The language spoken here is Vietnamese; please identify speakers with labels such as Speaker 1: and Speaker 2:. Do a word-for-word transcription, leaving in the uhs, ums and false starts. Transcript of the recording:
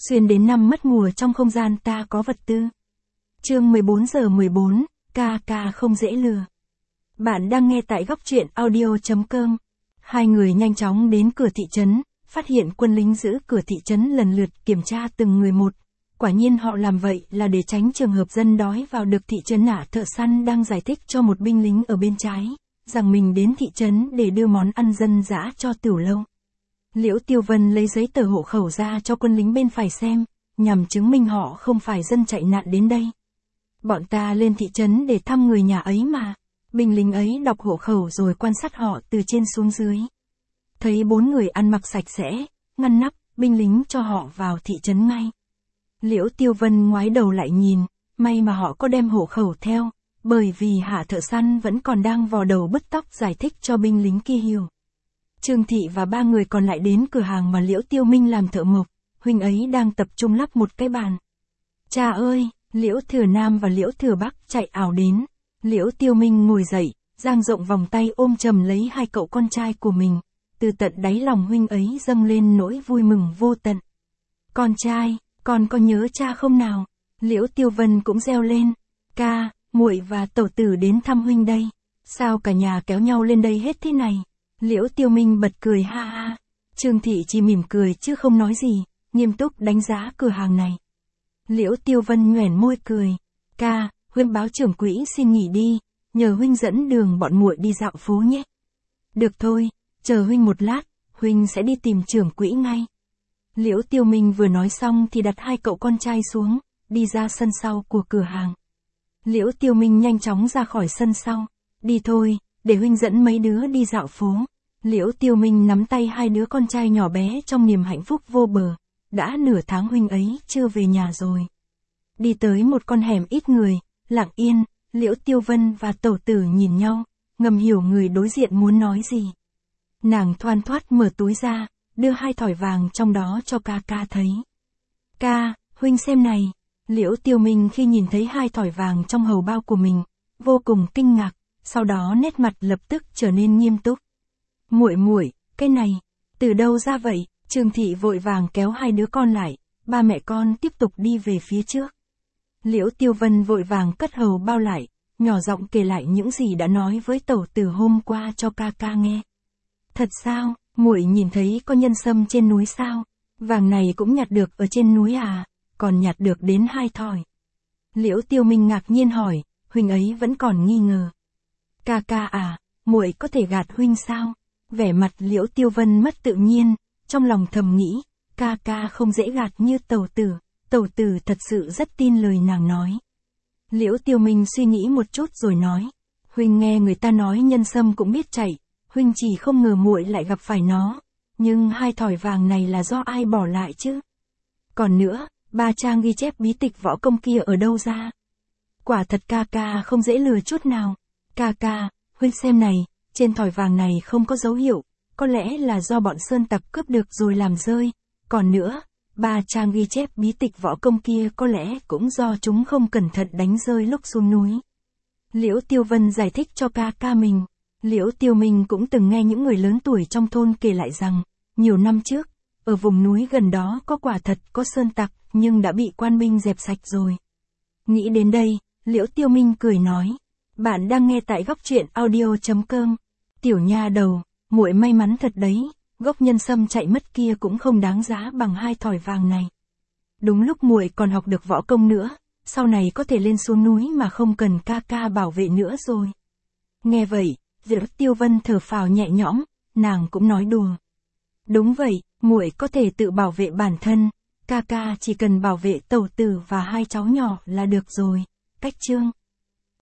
Speaker 1: Xuyên đến năm mất mùa trong không gian ta có vật tư. Chương mười bốn giờ mười bốn, ca ca không dễ lừa. Bạn đang nghe tại góc truyện audio chấm com. Hai người nhanh chóng đến cửa thị trấn, phát hiện quân lính giữ cửa thị trấn lần lượt kiểm tra từng người một. Quả nhiên họ làm vậy là để tránh trường hợp dân đói vào được thị trấn. Ả thợ săn đang giải thích cho một binh lính ở bên trái, rằng mình đến thị trấn để đưa món ăn dân dã cho tiểu lâu. Liễu Tiêu Vân lấy giấy tờ hộ khẩu ra cho quân lính bên phải xem, nhằm chứng minh họ không phải dân chạy nạn đến đây. Bọn ta lên thị trấn để thăm người nhà ấy mà. Binh lính ấy đọc hộ khẩu rồi quan sát họ từ trên xuống dưới. Thấy bốn người ăn mặc sạch sẽ, ngăn nắp, binh lính cho họ vào thị trấn ngay. Liễu Tiêu Vân ngoái đầu lại nhìn, may mà họ có đem hộ khẩu theo, bởi vì Hạ thợ săn vẫn còn đang vò đầu bứt tóc giải thích cho binh lính kia hiểu. Trương Thị và ba người còn lại đến cửa hàng mà Liễu Tiêu Minh làm thợ mộc, huynh ấy đang tập trung lắp một cái bàn. Cha ơi, Liễu Thừa Nam và Liễu Thừa Bắc chạy ảo đến. Liễu Tiêu Minh ngồi dậy, dang rộng vòng tay ôm chầm lấy hai cậu con trai của mình. Từ tận đáy lòng huynh ấy dâng lên nỗi vui mừng vô tận. Con trai, con có nhớ cha không nào? Liễu Tiêu Vân cũng reo lên. Ca, muội và tẩu tử đến thăm huynh đây. Sao cả nhà kéo nhau lên đây hết thế này? Liễu Tiêu Minh bật cười ha ha. Trương Thị chỉ mỉm cười chứ không nói gì, nghiêm túc đánh giá cửa hàng này. Liễu Tiêu Vân nhoẻn môi cười. Ca, huynh báo trưởng quỹ xin nghỉ đi, nhờ huynh dẫn đường bọn muội đi dạo phố nhé. Được thôi, chờ huynh một lát, huynh sẽ đi tìm trưởng quỹ ngay. Liễu Tiêu Minh vừa nói xong thì đặt hai cậu con trai xuống, đi ra sân sau của cửa hàng. Liễu Tiêu Minh nhanh chóng ra khỏi sân sau. Đi thôi, để huynh dẫn mấy đứa đi dạo phố. Liễu Tiêu Minh nắm tay hai đứa con trai nhỏ bé trong niềm hạnh phúc vô bờ. Đã nửa tháng huynh ấy chưa về nhà rồi. Đi tới một con hẻm ít người, lặng yên, Liễu Tiêu Vân và tẩu tử nhìn nhau, ngầm hiểu người đối diện muốn nói gì. Nàng thoăn thoắt mở túi ra, đưa hai thỏi vàng trong đó cho ca ca thấy. Ca, huynh xem này. Liễu Tiêu Minh khi nhìn thấy hai thỏi vàng trong hầu bao của mình, vô cùng kinh ngạc, sau đó nét mặt lập tức trở nên nghiêm túc. Muội muội, cái này, từ đâu ra vậy? Trương Thị vội vàng kéo hai đứa con lại, ba mẹ con tiếp tục đi về phía trước. Liễu Tiêu Vân vội vàng cất hầu bao lại, nhỏ giọng kể lại những gì đã nói với tẩu tử hôm qua cho ca ca nghe. Thật sao, muội nhìn thấy có nhân sâm trên núi sao? Vàng này cũng nhặt được ở trên núi à? Còn nhặt được đến hai thỏi. Liễu Tiêu Minh ngạc nhiên hỏi, huynh ấy vẫn còn nghi ngờ. Ca ca à, muội có thể gạt huynh sao? Vẻ mặt Liễu Tiêu Vân mất tự nhiên, trong lòng thầm nghĩ, ca ca không dễ gạt như tẩu tử, tẩu tử thật sự rất tin lời nàng nói. Liễu Tiêu Minh suy nghĩ một chút rồi nói, huynh nghe người ta nói nhân sâm cũng biết chạy, huynh chỉ không ngờ muội lại gặp phải nó, nhưng hai thỏi vàng này là do ai bỏ lại chứ? Còn nữa, ba trang ghi chép bí tịch võ công kia ở đâu ra? Quả thật ca ca không dễ lừa chút nào. Ca ca, huynh xem này, trên thỏi vàng này không có dấu hiệu, có lẽ là do bọn sơn tặc cướp được rồi làm rơi. Còn nữa, ba trang ghi chép bí tịch võ công kia có lẽ cũng do chúng không cẩn thận đánh rơi lúc xuống núi. Liễu Tiêu Vân giải thích cho ca ca mình. Liễu Tiêu Minh cũng từng nghe những người lớn tuổi trong thôn kể lại rằng, nhiều năm trước, ở vùng núi gần đó có quả thật có sơn tặc, nhưng đã bị quan binh dẹp sạch rồi. Nghĩ đến đây, Liễu Tiêu Minh cười nói, bạn đang nghe tại góc truyện audio chấm com. Tiểu nha đầu, muội may mắn thật đấy, gốc nhân sâm chạy mất kia cũng không đáng giá bằng hai thỏi vàng này. Đúng lúc muội còn học được võ công nữa, sau này có thể lên xuống núi mà không cần ca ca bảo vệ nữa rồi. Nghe vậy, Liễu Tiêu Vân thở phào nhẹ nhõm, nàng cũng nói đùa. Đúng vậy, muội có thể tự bảo vệ bản thân, ca ca chỉ cần bảo vệ tẩu tử và hai cháu nhỏ là được rồi. Cách chương